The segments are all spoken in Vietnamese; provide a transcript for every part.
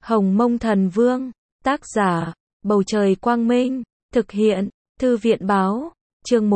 Hồng Mông Thần Vương, tác giả, Bầu Trời Quang Minh, thực hiện, Thư viện Báo, chương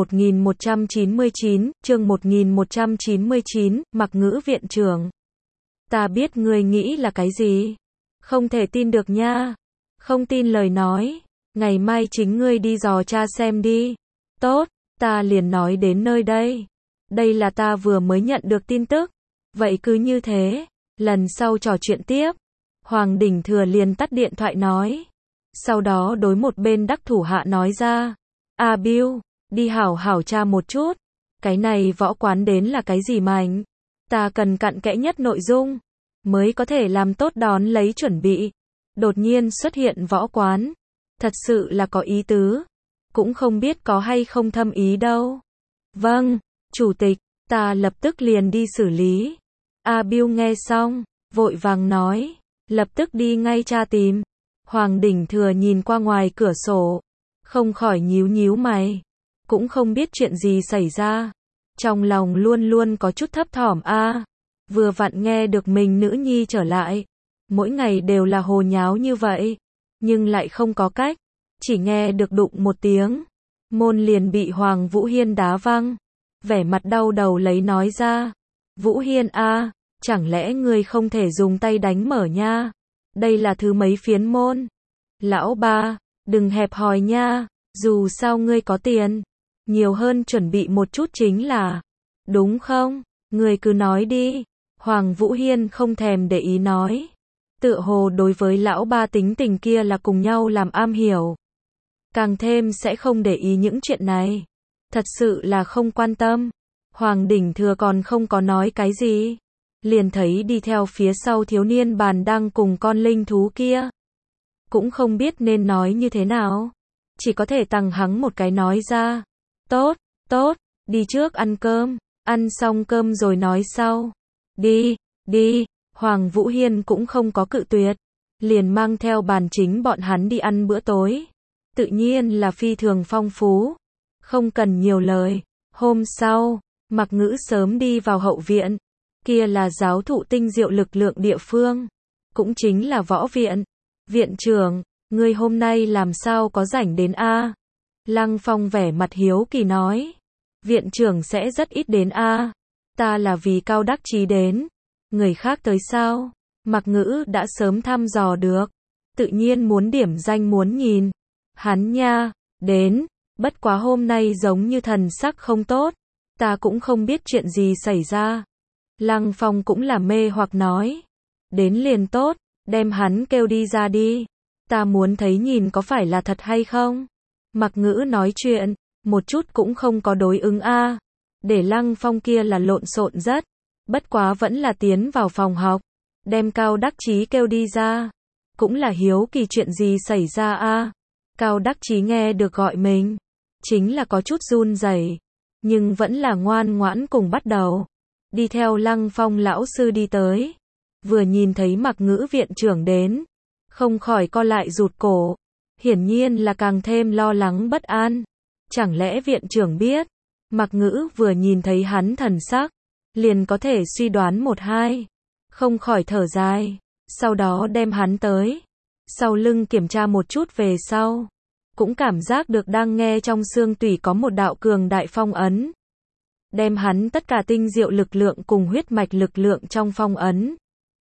1199, Mặc Ngữ viện trưởng. Ta biết ngươi nghĩ là cái gì? Không thể tin được nha. Không tin lời nói, ngày mai chính ngươi đi dò tra xem đi. Tốt, ta liền nói đến nơi đây. Đây là ta vừa mới nhận được tin tức. Vậy cứ như thế, lần sau trò chuyện tiếp. Hoàng Đỉnh Thừa liền tắt điện thoại nói. Sau đó đối một bên đắc thủ hạ nói ra. A Bill, đi hảo hảo tra một chút. Cái này võ quán đến là cái gì mạnh? Ta cần cặn kẽ nhất nội dung, mới có thể làm tốt đón lấy chuẩn bị. Đột nhiên xuất hiện võ quán. Thật sự là có ý tứ. Cũng không biết có hay không thâm ý đâu. Vâng, chủ tịch, ta lập tức liền đi xử lý. A Bill nghe xong, vội vàng nói. Lập tức đi ngay tra tìm. Hoàng Đỉnh Thừa nhìn qua ngoài cửa sổ. Không khỏi nhíu nhíu mày. Cũng không biết chuyện gì xảy ra. Trong lòng luôn luôn có chút thấp thỏm a. Vừa vặn nghe được mình nữ nhi trở lại. Mỗi ngày đều là hồ nháo như vậy. Nhưng lại không có cách. Chỉ nghe được đụng một tiếng. Môn liền bị Hoàng Vũ Hiên đá văng. Vẻ mặt đau đầu lấy nói ra. Vũ Hiên a, chẳng lẽ ngươi không thể dùng tay đánh mở nha? Đây là thứ mấy phiến môn? Lão ba, đừng hẹp hòi nha. Dù sao ngươi có tiền. Nhiều hơn chuẩn bị một chút chính là. Đúng không? Ngươi cứ nói đi. Hoàng Vũ Hiên không thèm để ý nói. Tựa hồ đối với lão ba tính tình kia là cùng nhau làm am hiểu. Càng thêm sẽ không để ý những chuyện này. Thật sự là không quan tâm. Hoàng Đỉnh Thừa còn không có nói cái gì. Liền thấy đi theo phía sau thiếu niên bàn đang cùng con linh thú kia. Cũng không biết nên nói như thế nào. Chỉ có thể tằng hắng một cái nói ra. Tốt, tốt, đi trước ăn cơm. Ăn xong cơm rồi nói sau. Đi, đi. Hoàng Vũ Hiên cũng không có cự tuyệt. Liền mang theo bàn chính bọn hắn đi ăn bữa tối. Tự nhiên là phi thường phong phú. Không cần nhiều lời. Hôm sau, Mặc Ngữ sớm đi vào hậu viện. Kia là giáo thụ tinh diệu lực lượng địa phương. Cũng chính là võ viện. Viện trưởng, ngươi hôm nay làm sao có rảnh đến a? Lăng Phong vẻ mặt hiếu kỳ nói. Viện trưởng sẽ rất ít đến a. Ta là vì Cao Đắc Chí đến. Người khác tới sao? Mặc Ngữ đã sớm thăm dò được. Tự nhiên muốn điểm danh muốn nhìn. Hắn nha, đến. Bất quá hôm nay giống như thần sắc không tốt. Ta cũng không biết chuyện gì xảy ra. Lăng Phong cũng là mê hoặc nói. Đến liền tốt, đem hắn kêu đi ra đi. Ta muốn thấy nhìn có phải là thật hay không. Mặc Ngữ nói chuyện, một chút cũng không có đối ứng a. Để Lăng Phong kia là lộn xộn rất. Bất quá vẫn là tiến vào phòng học. Đem Cao Đắc Chí kêu đi ra. Cũng là hiếu kỳ chuyện gì xảy ra a. Cao Đắc Chí nghe được gọi mình. Chính là có chút run rẩy. Nhưng vẫn là ngoan ngoãn cùng bắt đầu. Đi theo Lăng Phong lão sư đi tới. Vừa nhìn thấy Mặc Ngữ viện trưởng đến. Không khỏi co lại rụt cổ. Hiển nhiên là càng thêm lo lắng bất an. Chẳng lẽ viện trưởng biết. Mặc Ngữ vừa nhìn thấy hắn thần sắc. Liền có thể suy đoán một hai. Không khỏi thở dài. Sau đó đem hắn tới. Sau lưng kiểm tra một chút về sau. Cũng cảm giác được đang nghe trong xương tủy có một đạo cường đại phong ấn. Đem hắn tất cả tinh diệu lực lượng cùng huyết mạch lực lượng trong phong ấn.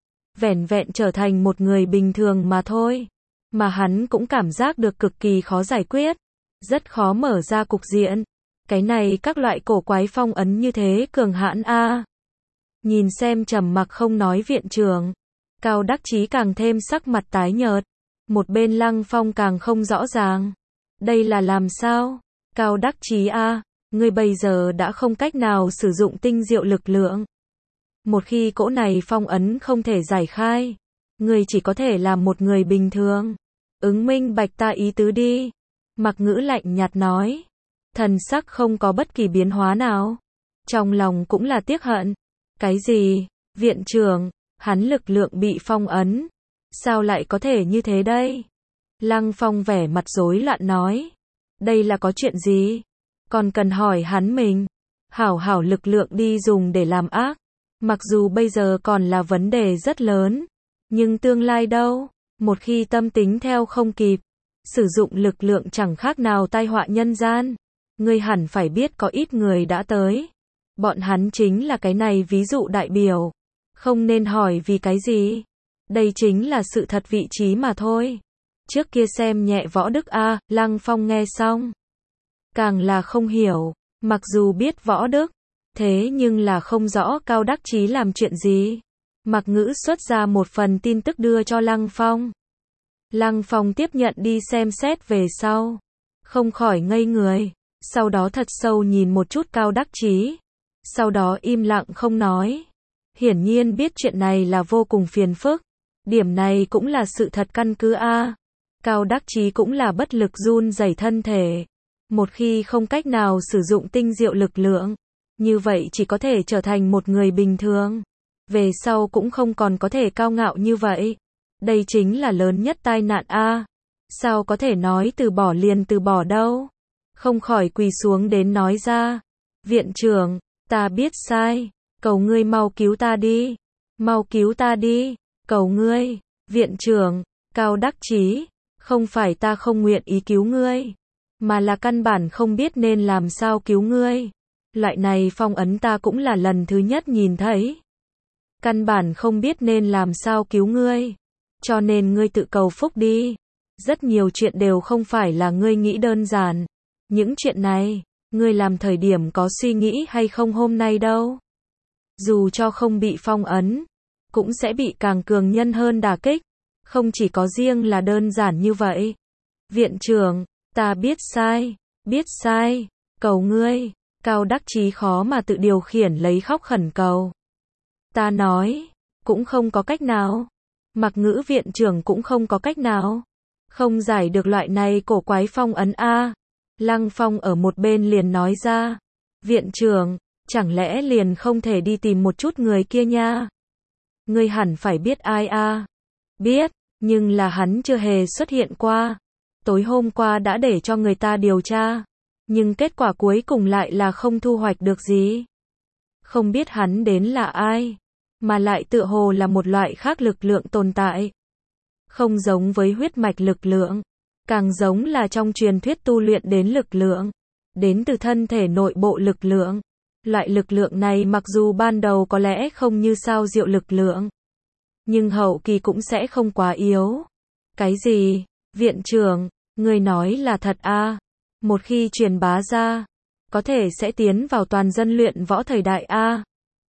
Vẻn vẹn trở thành một người bình thường mà thôi. Mà hắn cũng cảm giác được cực kỳ khó giải quyết. Rất khó mở ra cục diện. Cái này các loại cổ quái phong ấn như thế cường hãn a. Nhìn xem trầm mặc không nói viện trưởng. Cao Đắc Chí càng thêm sắc mặt tái nhợt. Một bên Lăng Phong càng không rõ ràng. Đây là làm sao? Cao Đắc Chí a, ngươi bây giờ đã không cách nào sử dụng tinh diệu lực lượng. Một khi cỗ này phong ấn không thể giải khai, ngươi chỉ có thể làm một người bình thường. Ứng minh bạch ta ý tứ đi. Mặc Ngữ lạnh nhạt nói. Thần sắc không có bất kỳ biến hóa nào. Trong lòng cũng là tiếc hận. Cái gì? Viện trưởng, hắn lực lượng bị phong ấn. Sao lại có thể như thế đây? Lăng Phong vẻ mặt rối loạn nói. Đây là có chuyện gì? Còn cần hỏi hắn mình. Hảo hảo lực lượng đi dùng để làm ác. Mặc dù bây giờ còn là vấn đề rất lớn. Nhưng tương lai đâu? Một khi tâm tính theo không kịp, sử dụng lực lượng chẳng khác nào tai họa nhân gian. Ngươi hẳn phải biết có ít người đã tới. Bọn hắn chính là cái này ví dụ đại biểu. Không nên hỏi vì cái gì. Đây chính là sự thật vị trí mà thôi. Trước kia xem nhẹ Võ Đức a, Lăng Phong nghe xong. Càng là không hiểu, mặc dù biết Võ Đức, thế nhưng là không rõ Cao Đắc Chí làm chuyện gì. Mạc Ngữ xuất ra một phần tin tức đưa cho Lăng Phong. Lăng Phong tiếp nhận đi xem xét về sau. Không khỏi ngây người. Sau đó thật sâu nhìn một chút Cao Đắc Chí. Sau đó im lặng không nói. Hiển nhiên biết chuyện này là vô cùng phiền phức. Điểm này cũng là sự thật căn cứ a. Cao Đắc Chí cũng là bất lực run rẩy thân thể. Một khi không cách nào sử dụng tinh diệu lực lượng, như vậy chỉ có thể trở thành một người bình thường. Về sau cũng không còn có thể cao ngạo như vậy. Đây chính là lớn nhất tai nạn a. Sao có thể nói từ bỏ liền từ bỏ đâu. Không khỏi quỳ xuống đến nói ra. Viện trưởng, ta biết sai. Cầu ngươi mau cứu ta đi. Mau cứu ta đi. Cầu ngươi. Viện trưởng, Cao Đắc Chí, không phải ta không nguyện ý cứu ngươi, mà là căn bản không biết nên làm sao cứu ngươi. Loại này phong ấn ta cũng là lần thứ nhất nhìn thấy. Căn bản không biết nên làm sao cứu ngươi. Cho nên ngươi tự cầu phúc đi. Rất nhiều chuyện đều không phải là ngươi nghĩ đơn giản. Những chuyện này, ngươi làm thời điểm có suy nghĩ hay không hôm nay đâu. Dù cho không bị phong ấn, cũng sẽ bị càng cường nhân hơn đả kích. Không chỉ có riêng là đơn giản như vậy. Viện trưởng, ta biết sai, cầu ngươi. Cao Đắc Chí khó mà tự điều khiển lấy khóc khẩn cầu. Ta nói, cũng không có cách nào. Mạc Ngữ viện trưởng cũng không có cách nào. Không giải được loại này cổ quái phong ấn a. Lăng Phong ở một bên liền nói ra. Viện trưởng, chẳng lẽ liền không thể đi tìm một chút người kia nha? Ngươi hẳn phải biết ai a. Biết, nhưng là hắn chưa hề xuất hiện qua. Tối hôm qua đã để cho người ta điều tra. Nhưng kết quả cuối cùng lại là không thu hoạch được gì. Không biết hắn đến là ai. Mà lại tựa hồ là một loại khác lực lượng tồn tại. Không giống với huyết mạch lực lượng. Càng giống là trong truyền thuyết tu luyện đến lực lượng. Đến từ thân thể nội bộ lực lượng. Loại lực lượng này mặc dù ban đầu có lẽ không như sao diệu lực lượng. Nhưng hậu kỳ cũng sẽ không quá yếu. Cái gì? Viện trưởng, người nói là thật a? Một khi truyền bá ra, có thể sẽ tiến vào toàn dân luyện võ thời đại a.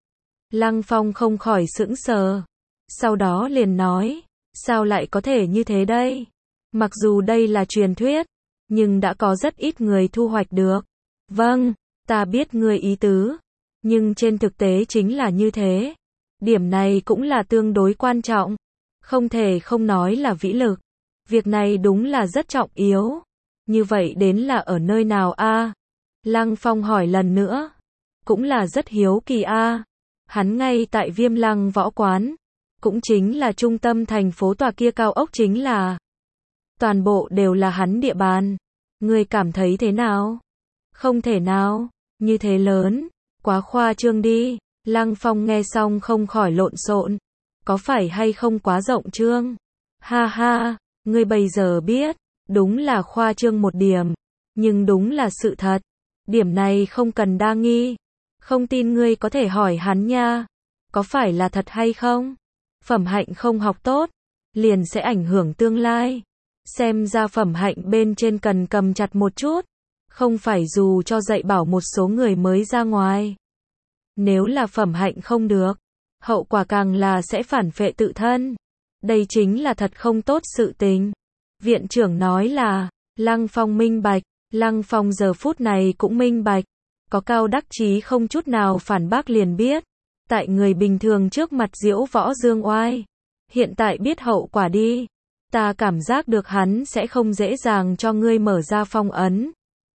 Lăng Phong không khỏi sững sờ. Sau đó liền nói, sao lại có thể như thế đây? Mặc dù đây là truyền thuyết, nhưng đã có rất ít người thu hoạch được. Vâng, ta biết người ý tứ. Nhưng trên thực tế chính là như thế. Điểm này cũng là tương đối quan trọng. Không thể không nói là vĩ lực. Việc này đúng là rất trọng yếu. Như vậy đến là ở nơi nào a? Lăng Phong hỏi lần nữa. Cũng là rất hiếu kỳ a. Hắn ngay tại Viêm Lăng võ quán. Cũng chính là trung tâm thành phố tòa kia cao ốc chính là. Toàn bộ đều là hắn địa bàn. Ngươi cảm thấy thế nào? Không thể nào. Như thế lớn. Quá khoa trương đi. Lăng Phong nghe xong không khỏi lộn xộn. Có phải hay không quá rộng trương? Ha ha, ngươi bây giờ biết. Đúng là khoa trương một điểm. Nhưng đúng là sự thật. Điểm này không cần đa nghi. Không tin ngươi có thể hỏi hắn nha. Có phải là thật hay không? Phẩm hạnh không học tốt, liền sẽ ảnh hưởng tương lai. Xem ra phẩm hạnh bên trên cần cầm chặt một chút. Không phải dù cho dạy bảo một số người mới ra ngoài. Nếu là phẩm hạnh không được, hậu quả càng là sẽ phản phệ tự thân. Đây chính là thật không tốt sự tình. Viện trưởng nói là, Lăng Phong minh bạch. Lăng Phong giờ phút này cũng minh bạch. Có Cao Đắc Chí không chút nào phản bác liền biết. Tại người bình thường trước mặt diễu võ dương oai. Hiện tại biết hậu quả đi. Ta cảm giác được hắn sẽ không dễ dàng cho ngươi mở ra phong ấn.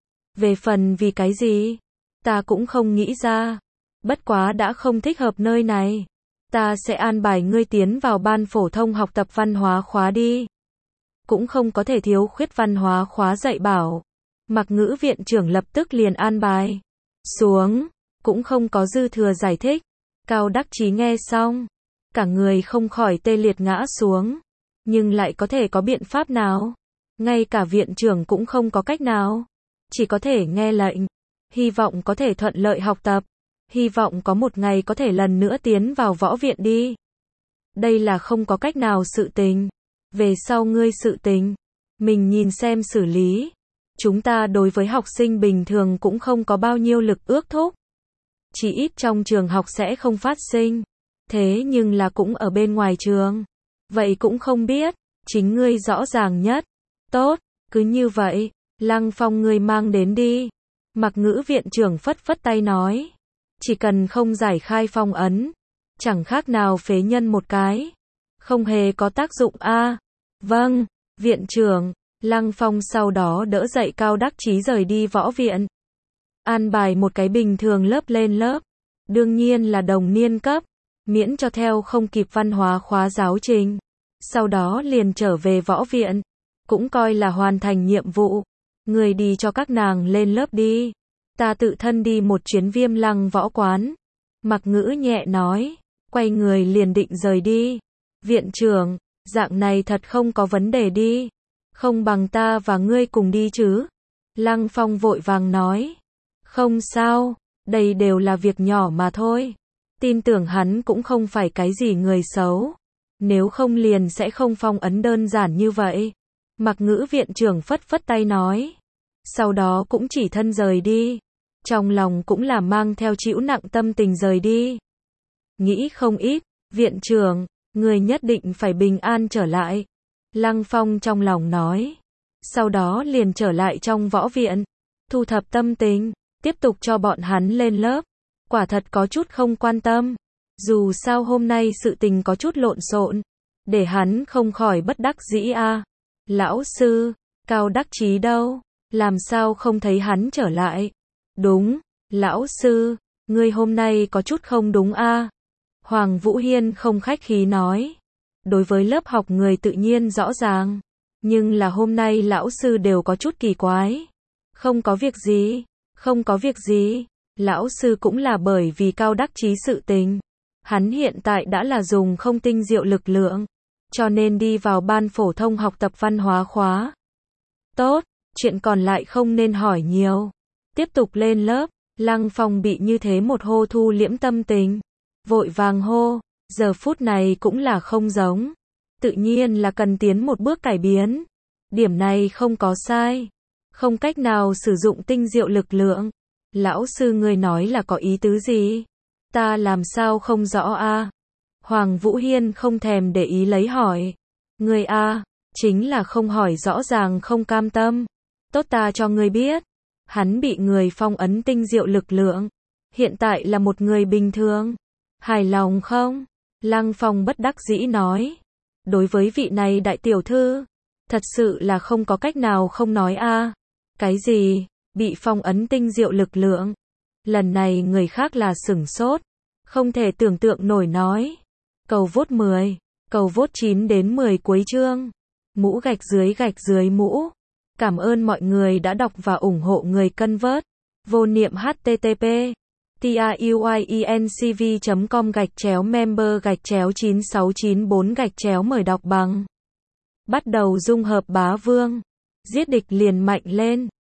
Về phần vì cái gì? Ta cũng không nghĩ ra. Bất quá đã không thích hợp nơi này. Ta sẽ an bài ngươi tiến vào ban phổ thông học tập văn hóa khóa đi. Cũng không có thể thiếu khuyết văn hóa khóa dạy bảo. Mạc Ngữ viện trưởng lập tức liền an bài xuống. Cũng không có dư thừa giải thích. Cao Đắc Chí nghe xong. Cả người không khỏi tê liệt ngã xuống. Nhưng lại có thể có biện pháp nào? Ngay cả viện trưởng cũng không có cách nào. Chỉ có thể nghe lệnh. Hy vọng có thể thuận lợi học tập. Hy vọng có một ngày có thể lần nữa tiến vào võ viện đi. Đây là không có cách nào sự tình. Về sau ngươi sự tình, mình nhìn xem xử lý. Chúng ta đối với học sinh bình thường cũng không có bao nhiêu lực ước thúc. Chỉ ít trong trường học sẽ không phát sinh. Thế nhưng là cũng ở bên ngoài trường. Vậy cũng không biết, chính ngươi rõ ràng nhất. Tốt, cứ như vậy, Lăng Phong ngươi mang đến đi. Mặc Ngữ viện trưởng phất phất tay nói. Chỉ cần không giải khai phong ấn, chẳng khác nào phế nhân một cái. Không hề có tác dụng a. Vâng, viện trưởng. Lăng Phong sau đó đỡ dậy Cao Đắc Chí rời đi võ viện. An bài một cái bình thường lớp lên lớp. Đương nhiên là đồng niên cấp. Miễn cho theo không kịp văn hóa khóa giáo trình. Sau đó liền trở về võ viện. Cũng coi là hoàn thành nhiệm vụ. Người đi cho các nàng lên lớp đi. Ta tự thân đi một chuyến Viêm Lăng võ quán. Mặc Ngữ nhẹ nói. Quay người liền định rời đi. Viện trưởng, dạng này thật không có vấn đề đi. Không bằng ta và ngươi cùng đi chứ. Lăng Phong vội vàng nói. Không sao, đây đều là việc nhỏ mà thôi. Tin tưởng hắn cũng không phải cái gì người xấu. Nếu không liền sẽ không phong ấn đơn giản như vậy. Mặc Ngữ viện trưởng phất phất tay nói. Sau đó cũng chỉ thân rời đi. Trong lòng cũng là mang theo chịu nặng tâm tình rời đi. Nghĩ không ít, viện trưởng, người nhất định phải bình an trở lại. Lăng Phong trong lòng nói. Sau đó liền trở lại trong võ viện. Thu thập tâm tình, tiếp tục cho bọn hắn lên lớp. Quả thật có chút không quan tâm. Dù sao hôm nay sự tình có chút lộn xộn. Để hắn không khỏi bất đắc dĩ a. Lão sư, Cao Đắc Chí đâu? Làm sao không thấy hắn trở lại? Đúng, lão sư, ngươi hôm nay có chút không đúng a. Hoàng Vũ Hiên không khách khí nói. Đối với lớp học người tự nhiên rõ ràng. Nhưng là hôm nay lão sư đều có chút kỳ quái. Không có việc gì, không có việc gì. Lão sư cũng là bởi vì Cao Đắc Chí sự tình. Hắn hiện tại đã là dùng không tinh diệu lực lượng. Cho nên đi vào ban phổ thông học tập văn hóa khóa. Tốt, chuyện còn lại không nên hỏi nhiều. Tiếp tục lên lớp. Lăng Phong bị như thế một hô thu liễm tâm tình. Vội vàng hô. Giờ phút này cũng là không giống. Tự nhiên là cần tiến một bước cải biến. Điểm này không có sai. Không cách nào sử dụng tinh diệu lực lượng. Lão sư ngươi nói là có ý tứ gì? Ta làm sao không rõ a? Hoàng Vũ Hiên không thèm để ý lấy hỏi. Ngươi a, chính là không hỏi rõ ràng không cam tâm. Tốt ta cho ngươi biết. Hắn bị người phong ấn tinh diệu lực lượng. Hiện tại là một người bình thường. Hài lòng không? Lăng Phong bất đắc dĩ nói. Đối với vị này đại tiểu thư, thật sự là không có cách nào không nói a. Cái gì? Bị phong ấn tinh diệu lực lượng? Lần này người khác là sửng sốt. Không thể tưởng tượng nổi nói. Cầu vote 10. Cầu vote 9 đến 10 cuối chương. Mũ gạch dưới mũ. Cảm ơn mọi người đã đọc và ủng hộ người cân vớt. Vô niệm http truyencv.com/member/9694 mời đọc bằng. Bắt đầu dung hợp bá vương. Giết địch liền mạnh lên.